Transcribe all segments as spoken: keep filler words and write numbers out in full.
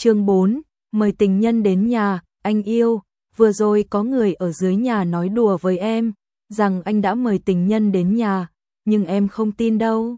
Chương bốn, mời tình nhân đến nhà, anh yêu, vừa rồi có người ở dưới nhà nói đùa với em, rằng anh đã mời tình nhân đến nhà, nhưng em không tin đâu.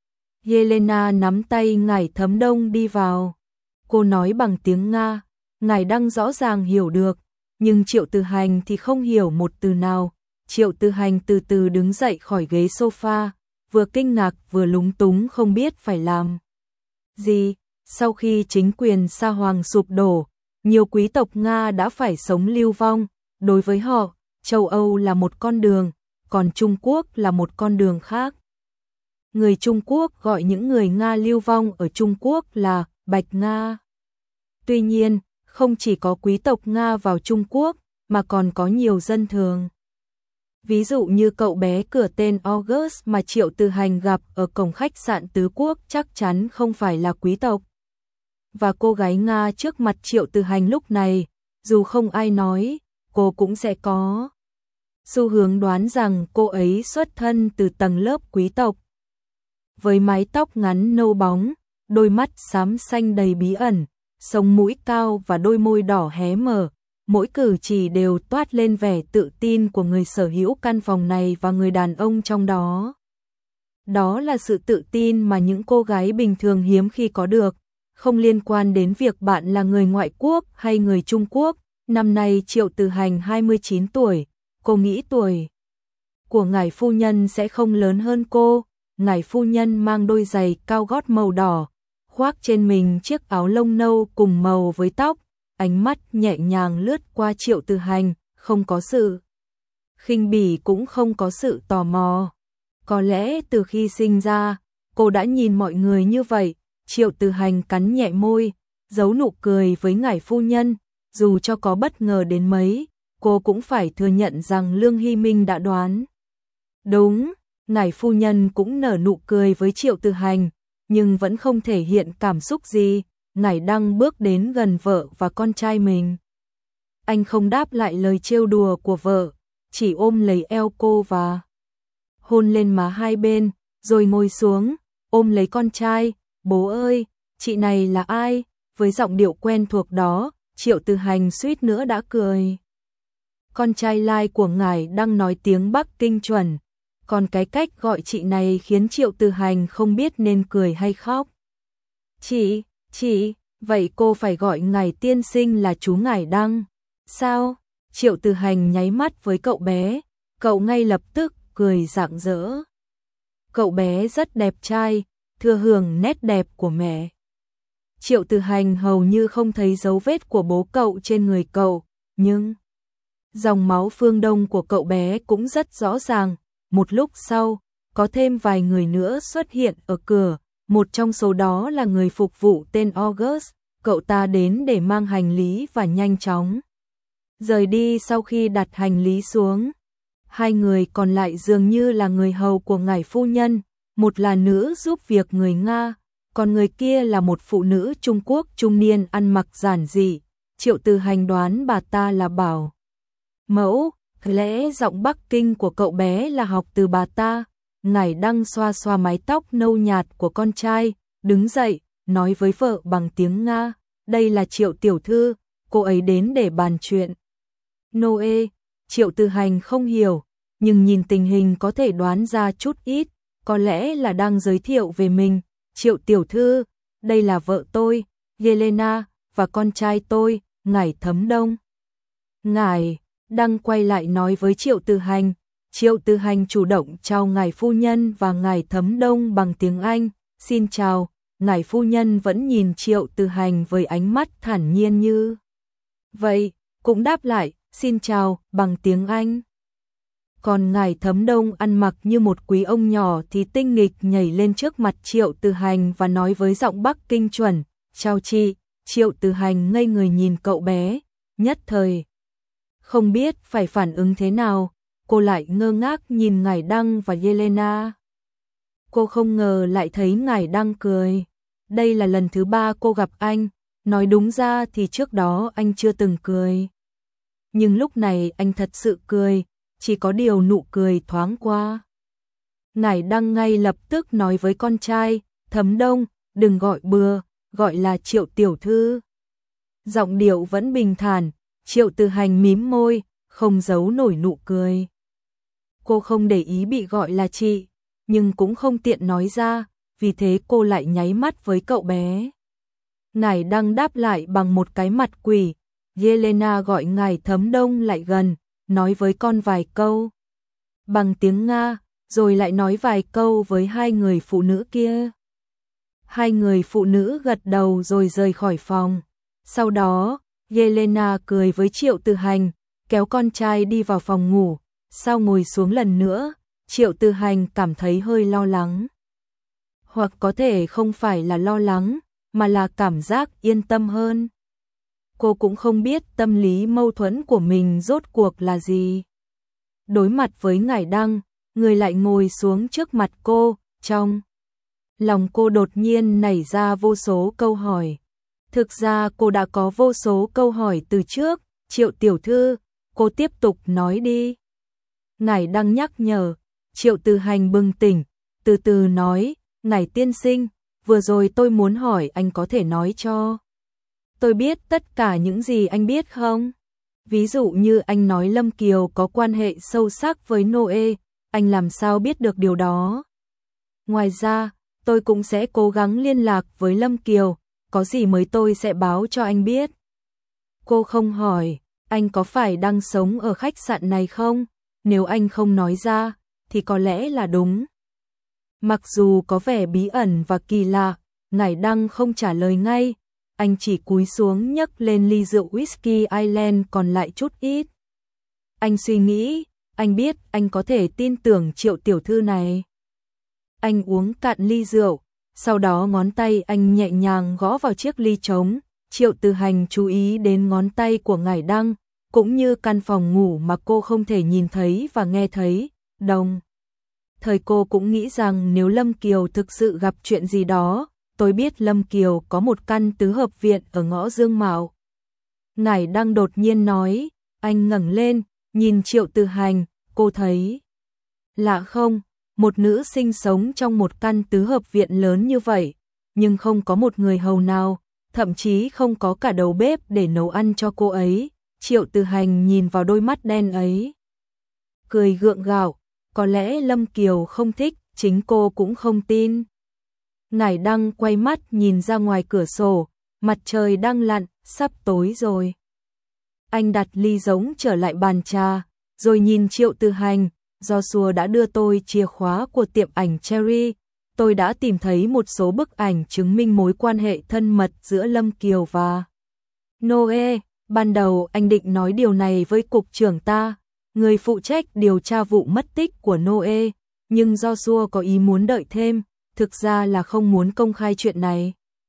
Yelena nắm tay Ngải Thấm Đông đi vào. Cô nói bằng tiếng Nga, Ngải Đăng rõ ràng hiểu được, nhưng Triệu Từ Hành thì không hiểu một từ nào. Triệu Từ Hành từ từ đứng dậy khỏi ghế sofa, vừa kinh ngạc vừa lúng túng không biết phải làm gì. Sau khi chính quyền Sa Hoàng sụp đổ, nhiều quý tộc Nga đã phải sống lưu vong. Đối với họ, châu Âu là một con đường, còn Trung Quốc là một con đường khác. Người Trung Quốc gọi những người Nga lưu vong ở Trung Quốc là Bạch Nga. Tuy nhiên, không chỉ có quý tộc Nga vào Trung Quốc, mà còn có nhiều dân thường. Ví dụ như cậu bé cửa tên August mà Triệu Từ Hành gặp ở cổng khách sạn Tứ Quốc chắc chắn không phải là quý tộc. Và cô gái Nga trước mặt Triệu Từ Hành lúc này, dù không ai nói, cô cũng sẽ có xu hướng đoán rằng cô ấy xuất thân từ tầng lớp quý tộc. Với mái tóc ngắn nâu bóng, đôi mắt xám xanh đầy bí ẩn, sống mũi cao và đôi môi đỏ hé mở, mỗi cử chỉ đều toát lên vẻ tự tin của người sở hữu căn phòng này và người đàn ông trong đó. Đó là sự tự tin mà những cô gái bình thường hiếm khi có được, không liên quan đến việc bạn là người ngoại quốc hay người Trung Quốc. Năm nay Triệu Từ Hành hai mươi chín tuổi, cô nghĩ tuổi của ngài phu nhân sẽ không lớn hơn cô. Ngài phu nhân mang đôi giày cao gót màu đỏ, khoác trên mình chiếc áo lông nâu cùng màu với tóc, ánh mắt nhẹ nhàng lướt qua Triệu Từ Hành, không có sự khinh bỉ cũng không có sự tò mò. Có lẽ từ khi sinh ra, cô đã nhìn mọi người như vậy. Triệu Từ Hành cắn nhẹ môi, giấu nụ cười với ngài phu nhân, dù cho có bất ngờ đến mấy, cô cũng phải thừa nhận rằng Lương Hy Minh đã đoán đúng. Ngài phu nhân cũng nở nụ cười với Triệu Từ Hành, nhưng vẫn không thể hiện cảm xúc gì. Ngải Đăng bước đến gần vợ và con trai mình. Anh không đáp lại lời trêu đùa của vợ, chỉ ôm lấy eo cô và hôn lên má hai bên, rồi ngồi xuống, ôm lấy con trai. Bố ơi, chị này là ai? Với giọng điệu quen thuộc đó, Triệu Từ Hành suýt nữa đã cười. Con trai lai của Ngải Đăng nói tiếng Bắc Kinh chuẩn, còn cái cách gọi chị này khiến Triệu Từ Hành không biết nên cười hay khóc. Chị, chị, vậy cô phải gọi ngài tiên sinh là chú Ngải Đăng. Sao? Triệu Từ Hành nháy mắt với cậu bé, cậu ngay lập tức cười rạng rỡ. Cậu bé rất đẹp trai, thừa hưởng nét đẹp của mẹ. Triệu Từ Hành hầu như không thấy dấu vết của bố cậu trên người cậu, nhưng dòng máu phương Đông của cậu bé cũng rất rõ ràng. Một lúc sau, có thêm vài người nữa xuất hiện ở cửa, một trong số đó là người phục vụ tên August. Cậu ta đến để mang hành lý và nhanh chóng rời đi sau khi đặt hành lý xuống. Hai người còn lại dường như là người hầu của ngài phu nhân, một là nữ giúp việc người Nga, còn người kia là một phụ nữ Trung Quốc trung niên ăn mặc giản dị. Triệu Từ Hành đoán bà ta là bảo mẫu, lẽ giọng Bắc Kinh của cậu bé là học từ bà ta. Ngải Đăng xoa xoa mái tóc nâu nhạt của con trai, đứng dậy, nói với vợ bằng tiếng Nga, đây là Triệu tiểu thư, cô ấy đến để bàn chuyện Noe. Triệu Từ Hành không hiểu, nhưng nhìn tình hình có thể đoán ra chút ít, có lẽ là đang giới thiệu về mình. Triệu tiểu thư, đây là vợ tôi, Yelena, và con trai tôi, Ngải Thấm Đông. Ngải Đăng quay lại nói với Triệu Từ Hành. Triệu Từ Hành chủ động chào ngài phu nhân và ngài Thấm Đông bằng tiếng Anh. Xin chào. Ngài phu nhân vẫn nhìn Triệu Từ Hành với ánh mắt thản nhiên như vậy, cũng đáp lại, xin chào, bằng tiếng Anh. Còn ngài Thấm Đông ăn mặc như một quý ông nhỏ thì tinh nghịch nhảy lên trước mặt Triệu Từ Hành và nói với giọng Bắc Kinh chuẩn, chào chị. Triệu Từ Hành ngây người nhìn cậu bé, nhất thời không biết phải phản ứng thế nào. Cô lại ngơ ngác nhìn Ngải Đăng và Yelena. Cô không ngờ lại thấy Ngải Đăng cười. Đây là lần thứ ba cô gặp anh, nói đúng ra thì trước đó anh chưa từng cười. Nhưng lúc này anh thật sự cười, chỉ có điều nụ cười thoáng qua. Ngải Đăng ngay lập tức nói với con trai, Thấm Đông, đừng gọi bừa, gọi là Triệu tiểu thư. Giọng điệu vẫn bình thản, Triệu Từ Hành mím môi, không giấu nổi nụ cười. Cô không để ý bị gọi là chị, nhưng cũng không tiện nói ra, vì thế cô lại nháy mắt với cậu bé. Ngải Đăng đáp lại bằng một cái mặt quỷ. Yelena gọi ngài Thấm Đông lại gần, nói với con vài câu bằng tiếng Nga, rồi lại nói vài câu với hai người phụ nữ kia. Hai người phụ nữ gật đầu rồi rời khỏi phòng. Sau đó, Yelena cười với Triệu Từ Hành, kéo con trai đi vào phòng ngủ. Sau ngồi xuống lần nữa, Triệu Từ Hành cảm thấy hơi lo lắng. Hoặc có thể không phải là lo lắng, mà là cảm giác yên tâm hơn. Cô cũng không biết tâm lý mâu thuẫn của mình rốt cuộc là gì. Đối mặt với Ngải Đăng, người lại ngồi xuống trước mặt cô, trong lòng cô đột nhiên nảy ra vô số câu hỏi. Thực ra cô đã có vô số câu hỏi từ trước. Triệu tiểu thư, cô tiếp tục nói đi. Ngải Đăng nhắc nhở. Triệu Từ Hành bừng tỉnh, từ từ nói, Ngải tiên sinh, vừa rồi tôi muốn hỏi anh có thể nói cho tôi biết tất cả những gì anh biết không? Ví dụ như anh nói Lâm Kiều có quan hệ sâu sắc với Noe, anh làm sao biết được điều đó? Ngoài ra, tôi cũng sẽ cố gắng liên lạc với Lâm Kiều, có gì mới tôi sẽ báo cho anh biết. Cô không hỏi, anh có phải đang sống ở khách sạn này không? Nếu anh không nói ra, thì có lẽ là đúng. Mặc dù có vẻ bí ẩn và kỳ lạ, Ngải Đăng không trả lời ngay, anh chỉ cúi xuống nhấc lên ly rượu whisky Ireland còn lại chút ít. Anh suy nghĩ, anh biết anh có thể tin tưởng Triệu tiểu thư này. Anh uống cạn ly rượu, sau đó ngón tay anh nhẹ nhàng gõ vào chiếc ly trống. Triệu Từ Hành chú ý đến ngón tay của Ngải Đăng, cũng như căn phòng ngủ mà cô không thể nhìn thấy và nghe thấy. Đồng thời cô cũng nghĩ rằng nếu Lâm Kiều thực sự gặp chuyện gì đó, tôi biết Lâm Kiều có một căn tứ hợp viện ở ngõ Dương Mạo. Ngải Đăng đột nhiên nói, anh ngẩng lên, nhìn Triệu Từ Hành, cô thấy lạ không? Một nữ sinh sống trong một căn tứ hợp viện lớn như vậy, nhưng không có một người hầu nào, thậm chí không có cả đầu bếp để nấu ăn cho cô ấy. Triệu Từ Hành nhìn vào đôi mắt đen ấy, cười gượng gạo, có lẽ Lâm Kiều không thích, chính cô cũng không tin. Ngải Đăng quay mắt nhìn ra ngoài cửa sổ, mặt trời đang lặn, sắp tối rồi. Anh đặt ly giống trở lại bàn trà, rồi nhìn Triệu Từ Hành, Joshua đã đưa tôi chìa khóa của tiệm ảnh Cherry. Tôi đã tìm thấy một số bức ảnh chứng minh mối quan hệ thân mật giữa Lâm Kiều và Noe. Ban đầu anh định nói điều này với cục trưởng ta, người phụ trách điều tra vụ mất tích của Noe, nhưng Joshua có ý muốn đợi thêm, thực ra là không muốn công khai chuyện này.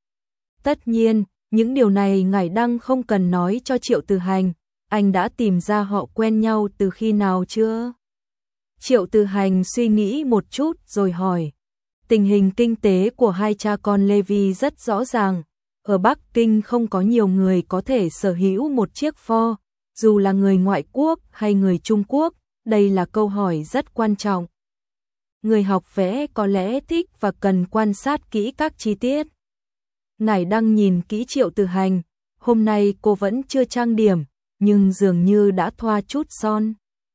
Tất nhiên, những điều này Ngải Đăng không cần nói cho Triệu Từ Hành, anh đã tìm ra họ quen nhau từ khi nào chưa? Triệu Từ Hành suy nghĩ một chút rồi hỏi. Tình hình kinh tế của hai cha con Levi rất rõ ràng. Ở Bắc Kinh không có nhiều người có thể sở hữu một chiếc Ford, dù là người ngoại quốc hay người Trung Quốc, đây là câu hỏi rất quan trọng. Người học vẽ có lẽ thích và cần quan sát kỹ các chi tiết. Ngải Đăng nhìn kỹ Triệu Từ Hành, hôm nay cô vẫn chưa trang điểm, nhưng dường như đã thoa chút son.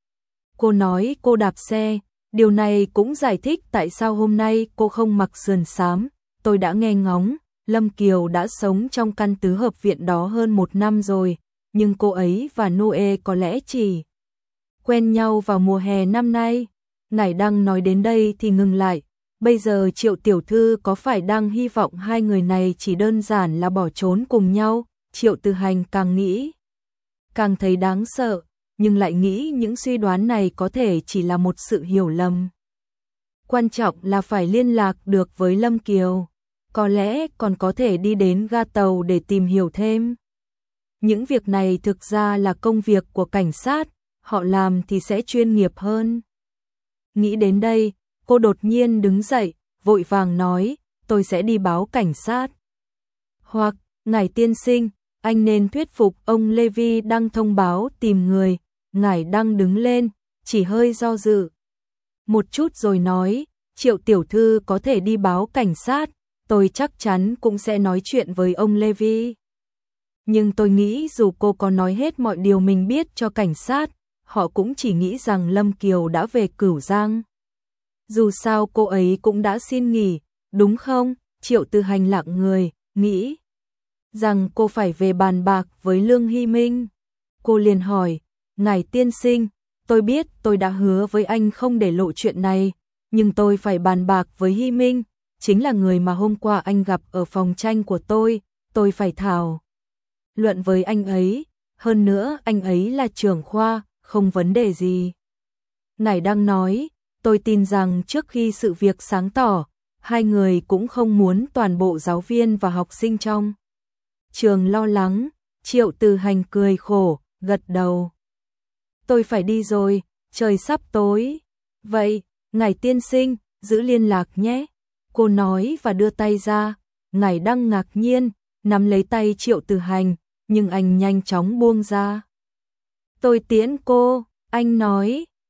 Cô nói cô đạp xe, điều này cũng giải thích tại sao hôm nay cô không mặc sườn xám. Tôi đã nghe ngóng, Lâm Kiều đã sống trong căn tứ hợp viện đó hơn một năm rồi, nhưng cô ấy và Noe có lẽ chỉ quen nhau vào mùa hè năm nay. Ngải Đăng nói đến đây thì ngừng lại. Bây giờ Triệu tiểu thư có phải đang hy vọng hai người này chỉ đơn giản là bỏ trốn cùng nhau? Triệu Từ Hành càng nghĩ, càng thấy đáng sợ, nhưng lại nghĩ những suy đoán này có thể chỉ là một sự hiểu lầm. Quan trọng là phải liên lạc được với Lâm Kiều, có lẽ còn có thể đi đến ga tàu để tìm hiểu thêm. Những việc này thực ra là công việc của cảnh sát, họ làm thì sẽ chuyên nghiệp hơn. Nghĩ đến đây, cô đột nhiên đứng dậy, vội vàng nói, tôi sẽ đi báo cảnh sát. Hoặc, Ngải tiên sinh, anh nên thuyết phục ông Levi đăng thông báo tìm người. Ngải Đăng đứng lên, chỉ hơi do dự một chút rồi nói, Triệu tiểu thư có thể đi báo cảnh sát, tôi chắc chắn cũng sẽ nói chuyện với ông Levi. Nhưng tôi nghĩ dù cô có nói hết mọi điều mình biết cho cảnh sát, họ cũng chỉ nghĩ rằng Lâm Kiều đã về Cửu Giang. Dù sao cô ấy cũng đã xin nghỉ, đúng không? Triệu Tư Hành lặng người, nghĩ rằng cô phải về bàn bạc với Lương Hy Minh. Cô liền hỏi, ngài tiên sinh, tôi biết tôi đã hứa với anh không để lộ chuyện này, nhưng tôi phải bàn bạc với Hy Minh, chính là người mà hôm qua anh gặp ở phòng tranh của tôi, tôi phải thảo luận với anh ấy, hơn nữa anh ấy là trưởng khoa, không vấn đề gì. Ngài đang nói, tôi tin rằng trước khi sự việc sáng tỏ, hai người cũng không muốn toàn bộ giáo viên và học sinh trong trường lo lắng. Triệu Từ Hành cười khổ, gật đầu. Tôi phải đi rồi, trời sắp tối. Vậy, ngài tiên sinh, giữ liên lạc nhé. Cô nói và đưa tay ra. Ngài đang ngạc nhiên, nắm lấy tay Triệu Từ Hành, nhưng anh nhanh chóng buông ra. Tôi tiễn cô, anh nói.